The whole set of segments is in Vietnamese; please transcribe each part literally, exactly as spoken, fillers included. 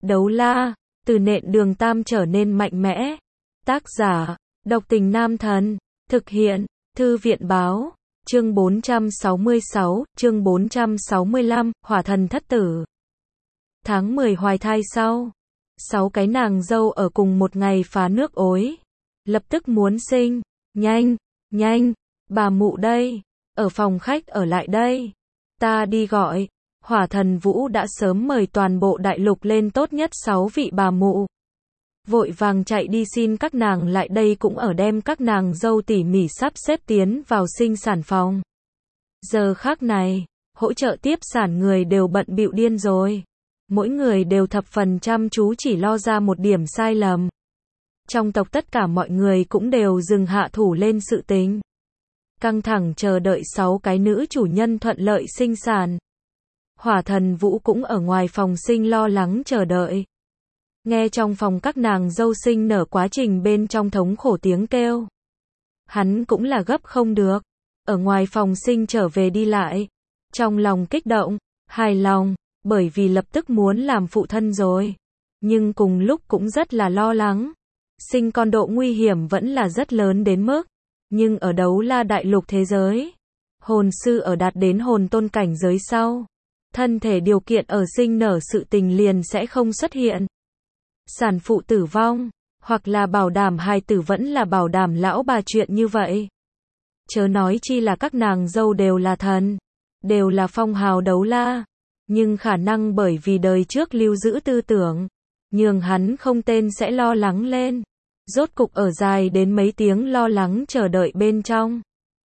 Đấu la, từ nện đường tam trở nên mạnh mẽ. Tác giả, độc tình nam thần. Thực hiện, thư viện báo. Chương bốn trăm sáu mươi sáu, chương bốn trăm sáu mươi lăm, hỏa thần thất tử. Tháng mười hoài thai sau. Sáu cái nàng dâu ở cùng một ngày phá nước ối. Lập tức muốn sinh. Nhanh, nhanh, bà mụ đây. Ở phòng khách ở lại đây. Ta đi gọi. Hỏa thần Vũ đã sớm mời toàn bộ đại lục lên tốt nhất sáu vị bà mụ. Vội vàng chạy đi xin các nàng lại đây cũng ở đem các nàng dâu tỉ mỉ sắp xếp tiến vào sinh sản phòng. Giờ khác này, hỗ trợ tiếp sản người đều bận bịu điên rồi. Mỗi người đều thập phần chăm chú chỉ lo ra một điểm sai lầm. Trong tộc tất cả mọi người cũng đều dừng hạ thủ lên sự tình. Căng thẳng chờ đợi sáu cái nữ chủ nhân thuận lợi sinh sản. Hỏa thần Vũ cũng ở ngoài phòng sinh lo lắng chờ đợi. Nghe trong phòng các nàng dâu sinh nở quá trình bên trong thống khổ tiếng kêu. Hắn cũng là gấp không được. Ở ngoài phòng sinh trở về đi lại. Trong lòng kích động, hài lòng, bởi vì lập tức muốn làm phụ thân rồi. Nhưng cùng lúc cũng rất là lo lắng. Sinh con độ nguy hiểm vẫn là rất lớn đến mức. Nhưng ở đấu la đại lục thế giới, hồn sư ở đạt đến hồn tôn cảnh giới sau. Thân thể điều kiện ở sinh nở sự tình liền sẽ không xuất hiện. Sản phụ tử vong, hoặc là bảo đảm hài tử vẫn là bảo đảm lão bà chuyện như vậy. Chớ nói chi là các nàng dâu đều là thần, đều là phong hào đấu la. Nhưng khả năng bởi vì đời trước lưu giữ tư tưởng, nhường hắn không tên sẽ lo lắng lên. Rốt cục ở dài đến mấy tiếng lo lắng chờ đợi bên trong.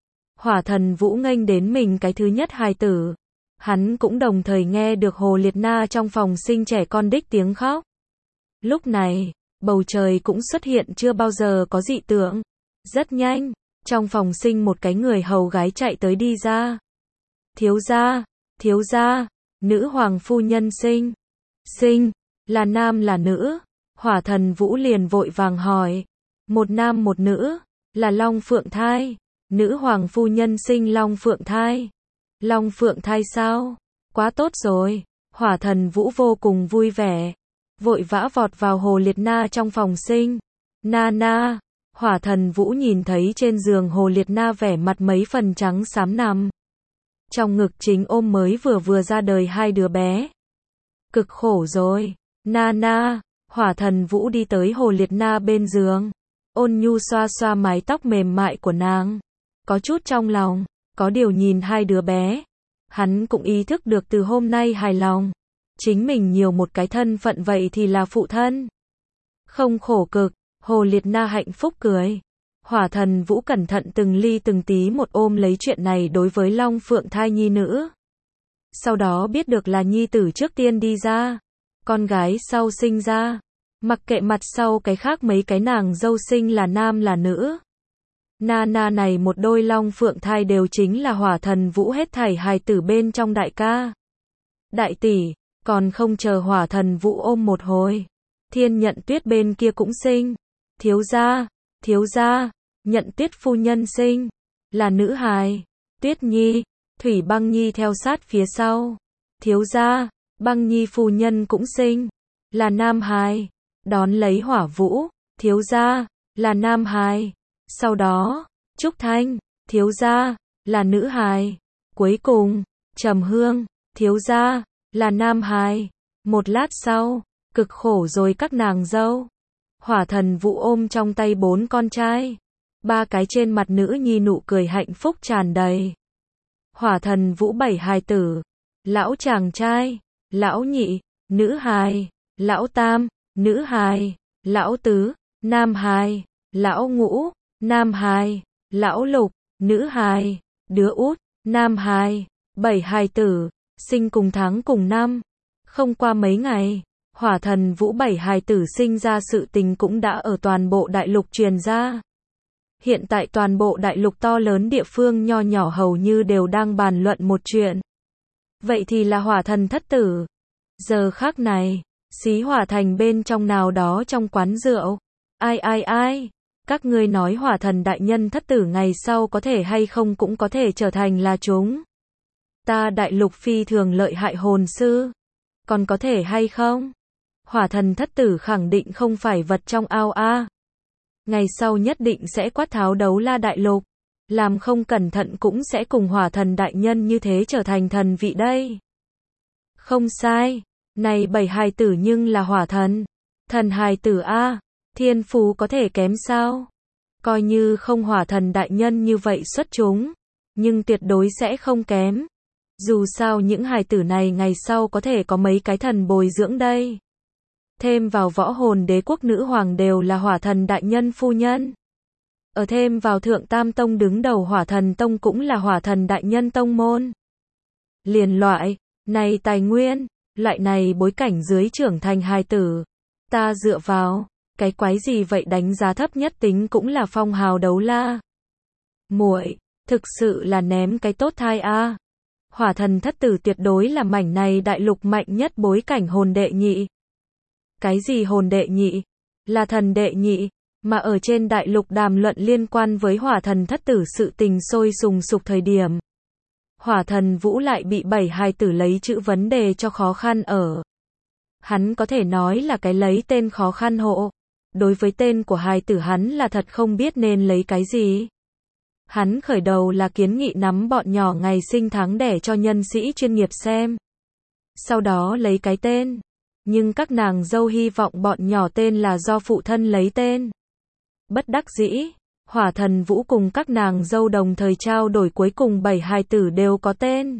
Hỏa thần Vũ nghênh đến mình cái thứ nhất hài tử. Hắn cũng đồng thời nghe được Hồ Liệt Na trong phòng sinh trẻ con đích tiếng khóc. Lúc này, bầu trời cũng xuất hiện chưa bao giờ có dị tượng. Rất nhanh, trong phòng sinh một cái người hầu gái chạy tới đi ra. Thiếu gia, thiếu gia, nữ hoàng phu nhân sinh. Sinh, là nam là nữ? Hỏa thần Vũ liền vội vàng hỏi. Một nam một nữ, là long phượng thai. Nữ hoàng phu nhân sinh long phượng thai. Long phượng thai sao? Quá tốt rồi. Hỏa thần Vũ vô cùng vui vẻ. Vội vã vọt vào Hồ Liệt Na trong phòng sinh. Na na. Hỏa thần Vũ nhìn thấy trên giường Hồ Liệt Na vẻ mặt mấy phần trắng xám nằm. Trong ngực chính ôm mới vừa vừa ra đời hai đứa bé. Cực khổ rồi. Na na. Hỏa thần Vũ đi tới Hồ Liệt Na bên giường. Ôn nhu xoa xoa mái tóc mềm mại của nàng. Có chút trong lòng. Có điều nhìn hai đứa bé. Hắn cũng ý thức được từ hôm nay hài lòng. Chính mình nhiều một cái thân phận vậy thì là phụ thân. Không khổ cực. Hồ Liệt Na hạnh phúc cười. Hỏa thần Vũ cẩn thận từng ly từng tí một ôm lấy chuyện này đối với long phượng thai nhi nữ. Sau đó biết được là nhi tử trước tiên đi ra. Con gái sau sinh ra. Mặc kệ mặt sau cái khác mấy cái nàng dâu sinh là nam là nữ. Na na này một đôi long phượng thai đều chính là hỏa thần Vũ hết thảy hài tử bên trong đại ca. Đại tỷ, còn không chờ hỏa thần Vũ ôm một hồi. Thiên Nhận Tuyết bên kia cũng sinh. Thiếu gia, thiếu gia, Nhận Tuyết phu nhân sinh. Là nữ hài. Tuyết Nhi, Thủy Băng Nhi theo sát phía sau. Thiếu gia, Băng Nhi phu nhân cũng sinh. Là nam hài. Đón lấy Hỏa Vũ, thiếu gia, là nam hài. Sau đó, Trúc Thanh, thiếu gia, là nữ hài. Cuối cùng, Trầm Hương, thiếu gia, là nam hài. Một lát sau, cực khổ rồi các nàng dâu. Hỏa thần Vũ ôm trong tay bốn con trai. Ba cái trên mặt nữ nhi nụ cười hạnh phúc tràn đầy. Hỏa thần Vũ bảy hài tử. Lão chàng trai, lão nhị, nữ hài, lão tam, nữ hài, lão tứ, nam hài, lão ngũ, nam hài, lão lục, nữ hài, đứa út, nam hài, bảy hài tử, sinh cùng tháng cùng năm. Không qua mấy ngày, hỏa thần Vũ bảy hài tử sinh ra sự tình cũng đã ở toàn bộ đại lục truyền ra. Hiện tại toàn bộ đại lục to lớn địa phương nho nhỏ hầu như đều đang bàn luận một chuyện. Vậy thì là hỏa thần thất tử. Giờ khác này, xí hỏa thành bên trong nào đó trong quán rượu. Ai ai ai, các ngươi nói hỏa thần đại nhân thất tử ngày sau có thể hay không cũng có thể trở thành là chúng. Ta đại lục phi thường lợi hại hồn sư. Còn có thể hay không? hỏa thần thất tử khẳng định không phải vật trong ao a. Ngày sau nhất định sẽ quát tháo đấu la đại lục, làm không cẩn thận cũng sẽ cùng hỏa thần đại nhân như thế trở thành thần vị đây. Không sai, này bảy hài tử nhưng là hỏa thần, thần hài tử a, thiên phú có thể kém sao? Coi như không hỏa thần đại nhân như vậy xuất chúng, nhưng tuyệt đối sẽ không kém. Dù sao những hài tử này ngày sau có thể có mấy cái thần bồi dưỡng đây. Thêm vào võ hồn đế quốc nữ hoàng đều là hỏa thần đại nhân phu nhân. Ở thêm vào thượng tam tông đứng đầu hỏa thần tông cũng là hỏa thần đại nhân tông môn. Liền loại, này tài nguyên, loại này bối cảnh dưới trưởng thành hài tử. Ta dựa vào, cái quái gì vậy đánh giá thấp nhất tính cũng là phong hào đấu la. Muội, thực sự là ném cái tốt thai a. Hỏa thần thất tử tuyệt đối là mảnh này đại lục mạnh nhất bối cảnh hồn đệ nhị. Cái gì hồn đệ nhị? Là thần đệ nhị, mà ở trên đại lục đàm luận liên quan với hỏa thần thất tử sự tình sôi sùng sục thời điểm. Hỏa thần Vũ lại bị bảy hài tử lấy chữ vấn đề cho khó khăn ở. Hắn có thể nói là cái lấy tên khó khăn hộ. Đối với tên của hài tử hắn là thật không biết nên lấy cái gì. Hắn khởi đầu là kiến nghị nắm bọn nhỏ ngày sinh tháng đẻ cho nhân sĩ chuyên nghiệp xem. Sau đó lấy cái tên. Nhưng các nàng dâu hy vọng bọn nhỏ tên là do phụ thân lấy tên. Bất đắc dĩ, hỏa thần Vũ cùng các nàng dâu đồng thời trao đổi cuối cùng bảy hài tử đều có tên.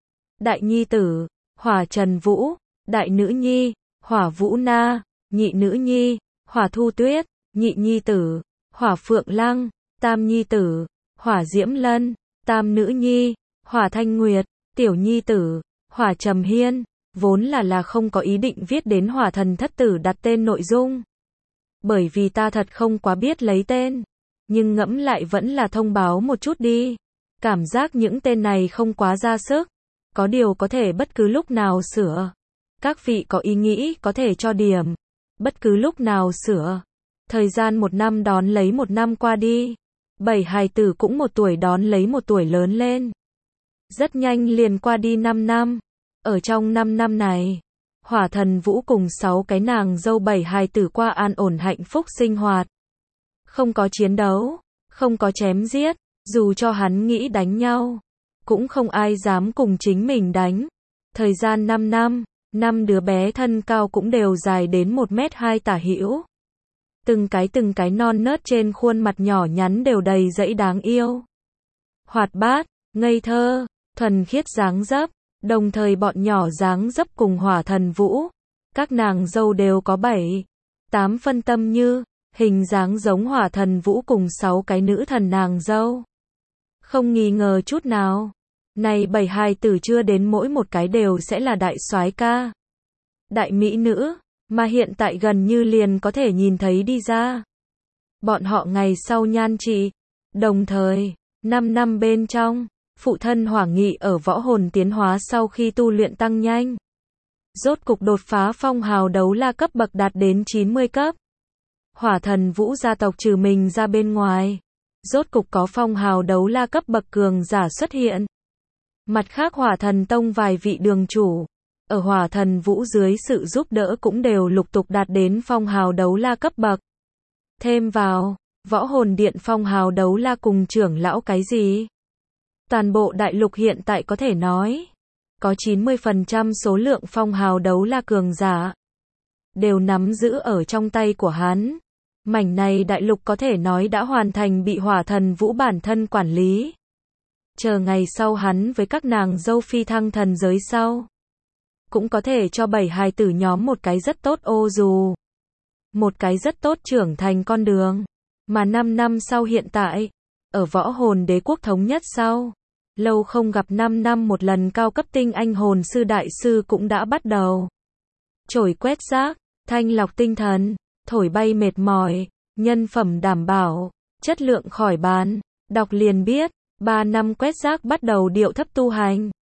Đại nhi tử, hỏa Trần Vũ, đại nữ nhi, hỏa Vũ Na, nhị nữ nhi, hỏa Thu Tuyết, nhị nhi tử, hỏa Phượng Lăng, tam nhi tử, hỏa Diễm Lân, tam nữ nhi, hỏa Thanh Nguyệt, tiểu nhi tử, hỏa Trầm Hiên. Vốn là là không có ý định viết đến hỏa thần thất tử đặt tên nội dung. Bởi vì ta thật không quá biết lấy tên. Nhưng ngẫm lại vẫn là thông báo một chút đi. Cảm giác những tên này không quá ra sức. Có điều có thể bất cứ lúc nào sửa. Các vị có ý nghĩ có thể cho điểm. Bất cứ lúc nào sửa. Thời gian một năm đón lấy một năm qua đi. Bảy hài tử cũng một tuổi đón lấy một tuổi lớn lên. Rất nhanh liền qua đi năm năm. Ở trong năm năm này, hỏa thần Vũ cùng sáu cái nàng dâu bảy hài tử qua an ổn hạnh phúc sinh hoạt. Không có chiến đấu, không có chém giết, dù cho hắn nghĩ đánh nhau, cũng không ai dám cùng chính mình đánh. Thời gian năm năm, năm đứa bé thân cao cũng đều dài đến một mét hai tả hữu. Từng cái từng cái non nớt trên khuôn mặt nhỏ nhắn đều đầy dẫy đáng yêu. Hoạt bát, ngây thơ, thuần khiết dáng dấp. Đồng thời bọn nhỏ dáng dấp cùng hỏa thần Vũ, các nàng dâu đều có bảy, tám phân tâm như, hình dáng giống hỏa thần Vũ cùng sáu cái nữ thần nàng dâu. Không nghi ngờ chút nào, này bảy hài tử chưa đến mỗi một cái đều sẽ là đại soái ca, đại mỹ nữ, mà hiện tại gần như liền có thể nhìn thấy đi ra. Bọn họ ngày sau nhan trị, đồng thời, năm năm bên trong. Phụ thân Hỏa Nghị ở võ hồn tiến hóa sau khi tu luyện tăng nhanh. Rốt cục đột phá phong hào đấu la cấp bậc đạt đến chín mươi cấp. Hỏa thần Vũ gia tộc trừ mình ra bên ngoài. Rốt cục có phong hào đấu la cấp bậc cường giả xuất hiện. Mặt khác hỏa thần tông vài vị đường chủ. Ở hỏa thần Vũ dưới sự giúp đỡ cũng đều lục tục đạt đến phong hào đấu la cấp bậc. Thêm vào, võ hồn điện phong hào đấu la cùng trưởng lão cái gì? Toàn bộ đại lục hiện tại có thể nói, có chín mươi phần trăm số lượng phong hào đấu la cường giả, đều nắm giữ ở trong tay của hắn. Mảnh này đại lục có thể nói đã hoàn thành bị hỏa thần Vũ bản thân quản lý. Chờ ngày sau hắn với các nàng dâu phi thăng thần giới sau. Cũng có thể cho bảy hài tử nhóm một cái rất tốt ô dù. Một cái rất tốt trưởng thành con đường. Mà năm năm sau hiện tại, ở võ hồn đế quốc thống nhất sau. Lâu không gặp năm năm một lần cao cấp tinh anh hồn sư đại sư cũng đã bắt đầu. Chổi quét rác, thanh lọc tinh thần, thổi bay mệt mỏi, nhân phẩm đảm bảo, chất lượng khỏi bàn, đọc liền biết, ba năm quét rác bắt đầu điệu thấp tu hành.